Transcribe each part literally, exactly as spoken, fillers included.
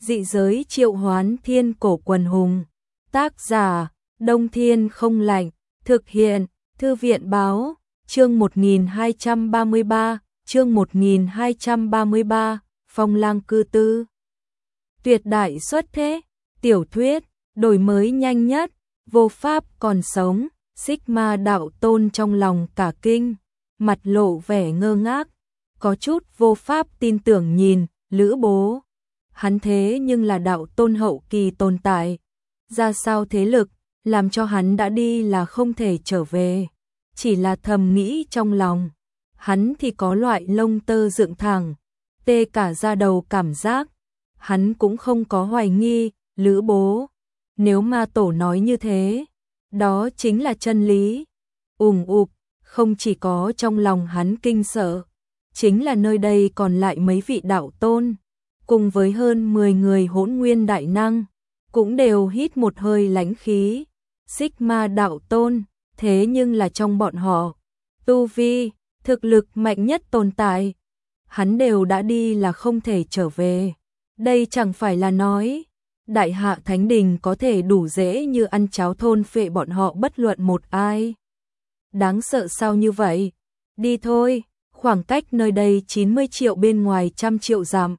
Dị giới triệu hoán thiên cổ quần hùng. Tác giả, Đông Thiên không lạnh. Thực hiện, Thư viện báo. Chương một nghìn hai trăm ba mươi ba, chương một nghìn hai trăm ba mươi ba, Phong Lang cư tư. Tuyệt đại xuất thế, tiểu thuyết, đổi mới nhanh nhất, vô pháp còn sống, Sigma đạo tôn trong lòng cả kinh, mặt lộ vẻ ngơ ngác, có chút vô pháp tin tưởng nhìn, Lữ Bố. Hắn thế nhưng là đạo tôn hậu kỳ tồn tại, ra sao thế lực, làm cho hắn đã đi là không thể trở về. Chỉ là thầm nghĩ trong lòng, hắn thì có loại lông tơ dựng thẳng, tê cả da đầu cảm giác. Hắn cũng không có hoài nghi, Lữ Bố. Nếu ma tổ nói như thế, đó chính là chân lý. Ùng ục, không chỉ có trong lòng hắn kinh sợ, chính là nơi đây còn lại mấy vị đạo tôn, cùng với hơn mười người hỗn nguyên đại năng, cũng đều hít một hơi lãnh khí. Sigma đạo tôn, thế nhưng là trong bọn họ, tu vi, thực lực mạnh nhất tồn tại. Hắn đều đã đi là không thể trở về. Đây chẳng phải là nói, Đại Hạ Thánh Đình có thể đủ dễ như ăn cháo thôn phệ bọn họ bất luận một ai. Đáng sợ sao như vậy? Đi thôi, khoảng cách nơi đây chín mươi triệu bên ngoài trăm triệu dặm.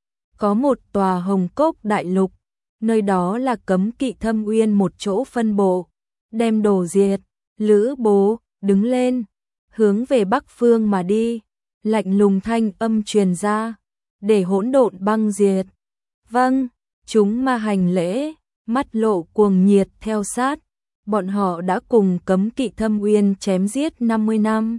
Có một tòa hồng cốc đại lục, nơi đó là cấm kỵ thâm uyên một chỗ phân bộ, đem đồ diệt. Lữ Bố, đứng lên, hướng về bắc phương mà đi, lạnh lùng thanh âm truyền ra, để hỗn độn băng diệt. Vâng, chúng ma hành lễ, mắt lộ cuồng nhiệt theo sát, bọn họ đã cùng cấm kỵ thâm uyên chém giết năm mươi năm.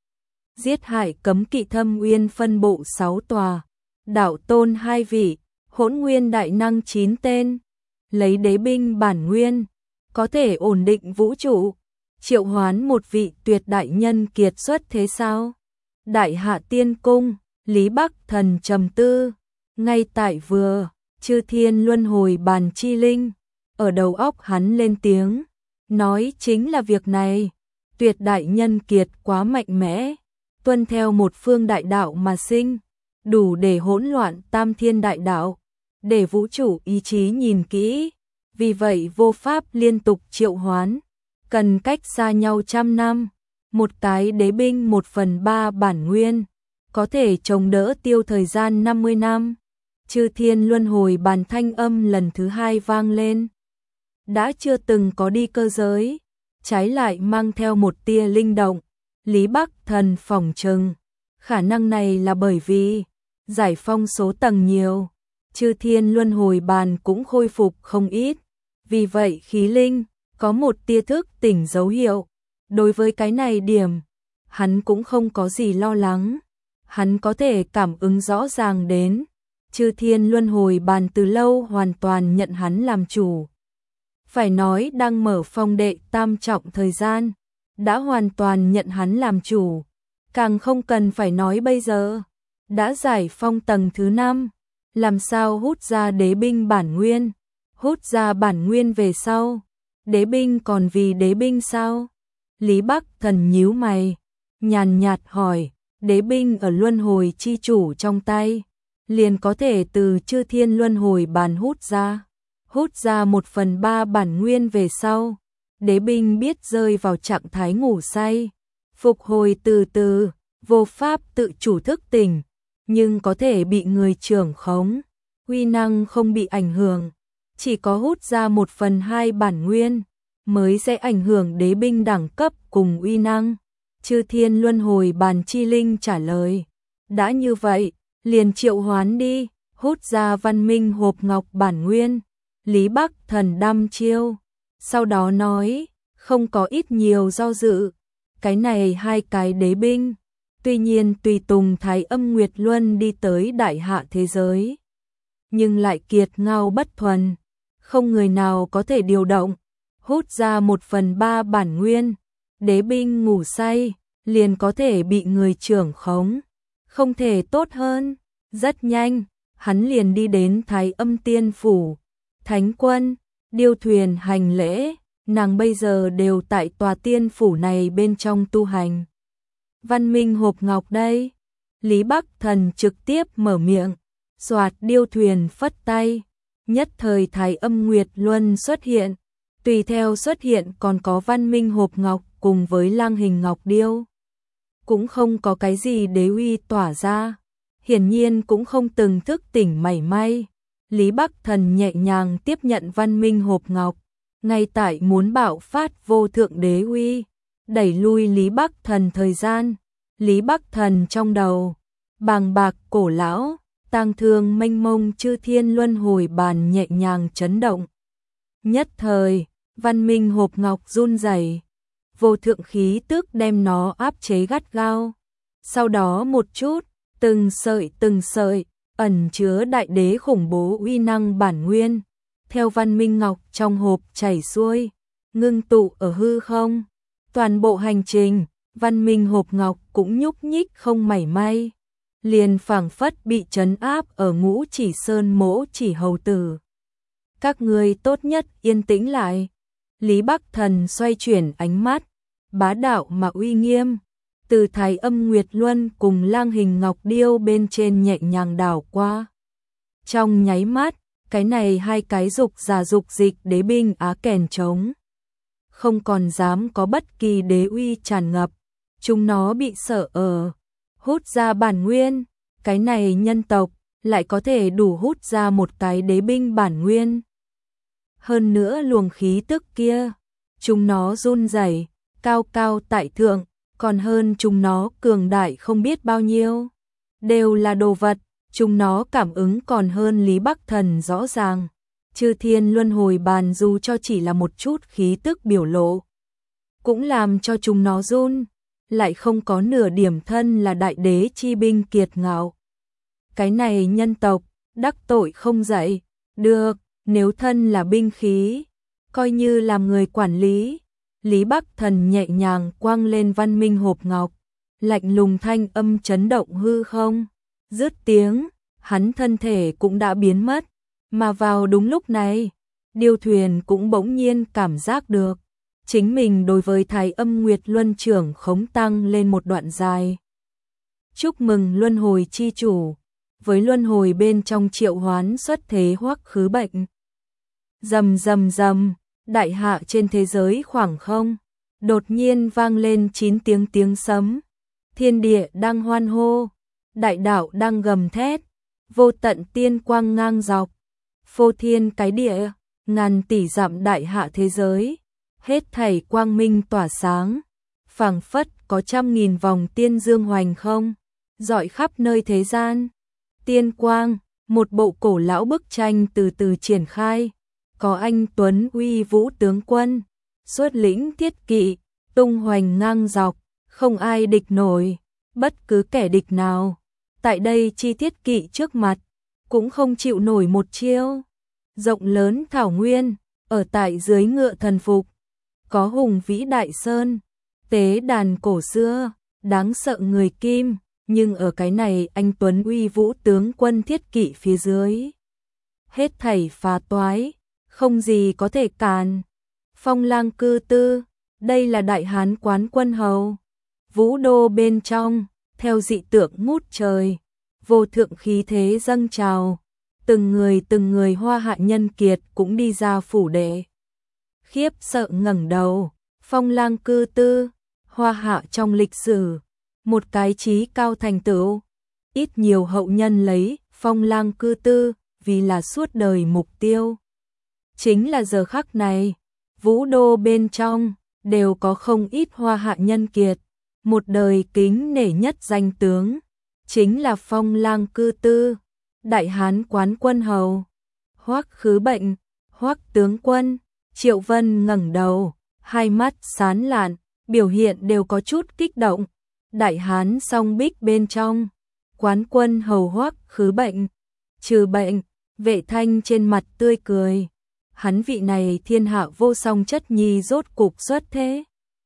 Giết hại cấm kỵ thâm uyên phân bộ sáu tòa, đạo tôn hai vị, hỗn nguyên đại năng chín tên, lấy đế binh bản nguyên, có thể ổn định vũ trụ, triệu hoán một vị tuyệt đại nhân kiệt xuất thế sao? Đại Hạ Tiên Cung, Lý Bắc Thần trầm tư, ngay tại vừa, Chư Thiên Luân Hồi Bàn Chi Linh, ở đầu óc hắn lên tiếng, nói chính là việc này, tuyệt đại nhân kiệt quá mạnh mẽ, tuân theo một phương đại đạo mà sinh, đủ để hỗn loạn tam thiên đại đạo, để vũ trụ ý chí nhìn kỹ, vì vậy vô pháp liên tục triệu hoán, cần cách xa nhau trăm năm, một cái đế binh một phần ba bản nguyên, có thể chống đỡ tiêu thời gian năm mươi năm. Chư Thiên Luân Hồi Bàn thanh âm lần thứ hai vang lên. Đã chưa từng có đi cơ giới, trái lại mang theo một tia linh động. Lý Bắc Thần phỏng chừng, khả năng này là bởi vì giải phong số tầng nhiều, Chư Thiên Luân Hồi Bàn cũng khôi phục không ít. Vì vậy khí linh có một tia thức tỉnh dấu hiệu. Đối với cái này điểm, hắn cũng không có gì lo lắng. Hắn có thể cảm ứng rõ ràng đến, Chư Thiên Luân Hồi Bàn từ lâu hoàn toàn nhận hắn làm chủ. Phải nói đang mở phong đệ tam trọng thời gian, đã hoàn toàn nhận hắn làm chủ. Càng không cần phải nói bây giờ, đã giải phong tầng thứ năm, làm sao hút ra đế binh bản nguyên, hút ra bản nguyên về sau, đế binh còn vì đế binh sao? Lý Bắc Thần nhíu mày, nhàn nhạt hỏi, đế binh ở luân hồi chi chủ trong tay, liền có thể từ Chư Thiên Luân Hồi Bàn hút ra, hút ra một phần ba bản nguyên về sau, đế binh biết rơi vào trạng thái ngủ say, phục hồi từ từ, vô pháp tự chủ thức tỉnh, nhưng có thể bị người trưởng khống, uy năng không bị ảnh hưởng, chỉ có hút ra một phần hai bản nguyên, mới sẽ ảnh hưởng đế binh đẳng cấp cùng uy năng. Chư Thiên Luân Hồi Bàn Chi Linh trả lời, đã như vậy, liền triệu hoán đi, hút ra văn minh hộp ngọc bản nguyên. Lý Bắc Thần đăm chiêu, sau đó nói, không có ít nhiều do dự, cái này hai cái đế binh, tuy nhiên tùy tùng Thái Âm Nguyệt Luân đi tới Đại Hạ thế giới, nhưng lại kiệt ngao bất thuần, không người nào có thể điều động, hút ra một phần ba bản nguyên, đế binh ngủ say, liền có thể bị người trưởng khống, không thể tốt hơn. Rất nhanh, hắn liền đi đến Thái Âm Tiên Phủ, Thánh Quân, điêu thuyền hành lễ, nàng bây giờ đều tại tòa tiên phủ này bên trong tu hành. Văn minh hộp ngọc đây, Lý Bắc Thần trực tiếp mở miệng, xoạt điêu thuyền phất tay, Nhất thời Thái Âm Nguyệt Luân xuất hiện, tùy theo xuất hiện còn có Văn Minh hộp ngọc cùng với Lang Hình Ngọc Điêu. Cũng không có cái gì đế uy tỏa ra, hiển nhiên cũng không từng thức tỉnh mảy may. Lý Bắc Thần nhẹ nhàng tiếp nhận Văn Minh hộp ngọc, ngay tại muốn bạo phát vô thượng đế uy, đẩy lui Lý Bắc Thần thời gian. Lý Bắc Thần trong đầu, bàng bạc cổ lão, tang thương mênh mông chư thiên luân hồi bàn nhẹ nhàng chấn động. Nhất thời, Văn Minh hộp ngọc run rẩy, vô thượng khí tức đem nó áp chế gắt gao. Sau đó một chút, từng sợi từng sợi, ẩn chứa đại đế khủng bố uy năng bản nguyên, theo Văn Minh ngọc trong hộp chảy xuôi, ngưng tụ ở hư không. Toàn bộ hành trình, Văn Minh hộp ngọc cũng nhúc nhích không mảy may, liền phảng phất bị trấn áp ở Ngũ Chỉ Sơn Mỗ Chỉ hầu tử. Các ngươi tốt nhất yên tĩnh lại. Lý Bắc Thần xoay chuyển ánh mắt, bá đạo mà uy nghiêm, từ Thái Âm Nguyệt Luân cùng Lang Hình Ngọc Điêu bên trên nhẹ nhàng đảo qua. Trong nháy mắt, cái này hai cái dục giả dục dịch đế binh á kèn trống, không còn dám có bất kỳ đế uy tràn ngập, chúng nó bị sợ ở, hút ra bản nguyên, cái này nhân tộc lại có thể đủ hút ra một cái đế binh bản nguyên. Hơn nữa luồng khí tức kia, chúng nó run rẩy, cao cao tại thượng, còn hơn chúng nó cường đại không biết bao nhiêu. Đều là đồ vật, chúng nó cảm ứng còn hơn Lý Bắc Thần rõ ràng. Chư thiên luân hồi bàn dù cho chỉ là một chút khí tức biểu lộ, cũng làm cho chúng nó run, lại không có nửa điểm thân là đại đế chi binh kiệt ngạo. Cái này nhân tộc, đắc tội không dậy, được, nếu thân là binh khí, coi như làm người quản lý. Lý Bắc Thần nhẹ nhàng quang lên Văn Minh hộp ngọc, lạnh lùng thanh âm chấn động hư không. Dứt tiếng, hắn thân thể cũng đã biến mất, mà vào đúng lúc này, Điêu Thuyền cũng bỗng nhiên cảm giác được, chính mình đối với Thái Âm Nguyệt Luân trưởng khống tăng lên một đoạn dài. Chúc mừng luân hồi chi chủ, với luân hồi bên trong triệu hoán xuất thế hoắc khứ bệnh. Rầm rầm rầm, đại hạ trên thế giới khoảng không, đột nhiên vang lên chín tiếng tiếng sấm. Thiên địa đang hoan hô, đại đạo đang gầm thét, vô tận tiên quang ngang dọc, phô thiên cái địa, ngàn tỷ dặm đại hạ thế giới, hết thảy quang minh tỏa sáng, phảng phất có trăm nghìn vòng tiên dương hoành không, rọi khắp nơi thế gian. Tiên quang, một bộ cổ lão bức tranh từ từ triển khai, có anh tuấn uy vũ tướng quân, xuất lĩnh thiết kỵ, tung hoành ngang dọc, không ai địch nổi, bất cứ kẻ địch nào, tại đây chi thiết kỵ trước mặt, cũng không chịu nổi một chiêu. Rộng lớn thảo nguyên, ở tại dưới ngựa thần phục, có hùng vĩ đại sơn, tế đàn cổ xưa, đáng sợ người kim, nhưng ở cái này anh tuấn uy vũ tướng quân thiết kỵ phía dưới, hết thảy phá toái, không gì có thể cản. Phong Lang cư tư, đây là đại hán quán quân hầu. Vũ đô bên trong, theo dị tượng ngút trời, vô thượng khí thế dâng trào, từng người từng người hoa hạ nhân kiệt cũng đi ra phủ đệ. Khiếp sợ ngẩng đầu, Phong Lang cư tư, hoa hạ trong lịch sử, một cái chí cao thành tựu, ít nhiều hậu nhân lấy Phong Lang cư tư vì là suốt đời mục tiêu. Chính là giờ khắc này, vũ đô bên trong đều có không ít hoa hạ nhân kiệt, một đời kính nể nhất danh tướng, chính là Phong Lang cư tư, đại hán quán quân hầu. Hoắc khứ bệnh, Hoắc tướng quân. Triệu Vân ngẩng đầu, hai mắt sáng lạn, biểu hiện đều có chút kích động. Đại hán song bích bên trong, quán quân hầu Hoắc khứ bệnh. Trừ bệnh, Vệ Thanh trên mặt tươi cười. Hắn vị này thiên hạ vô song chất nhi rốt cục xuất thế.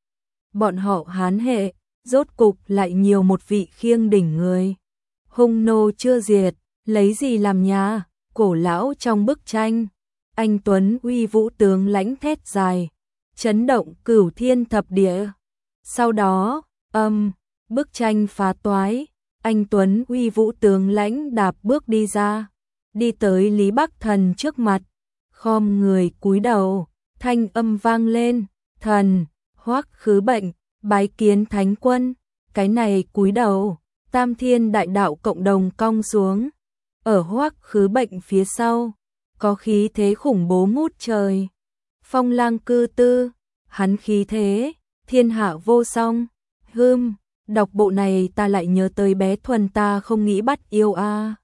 Bọn họ Hán hệ, rốt cục lại nhiều một vị khiêng đỉnh người. Hung nô chưa diệt, lấy gì làm nhà, cổ lão trong bức tranh. Anh tuấn uy vũ tướng lãnh thét dài, chấn động cửu thiên thập địa. Sau đó, âm, bức tranh phá toái, anh tuấn uy vũ tướng lãnh đạp bước đi ra. đi tới Lý Bắc Thần trước mặt, khom người cúi đầu, thanh âm vang lên, thần, Hoắc Khứ Bệnh, bái kiến thánh quân, cái này cúi đầu, Tam Thiên đại đạo cộng đồng cong xuống, ở Hoắc Khứ Bệnh phía sau, có khí thế khủng bố ngút trời. Phong Lang cư tư, hắn khí thế, thiên hạ vô song, hưm, đọc bộ này ta lại nhớ tới bé Thuần ta không nghĩ bắt yêu a.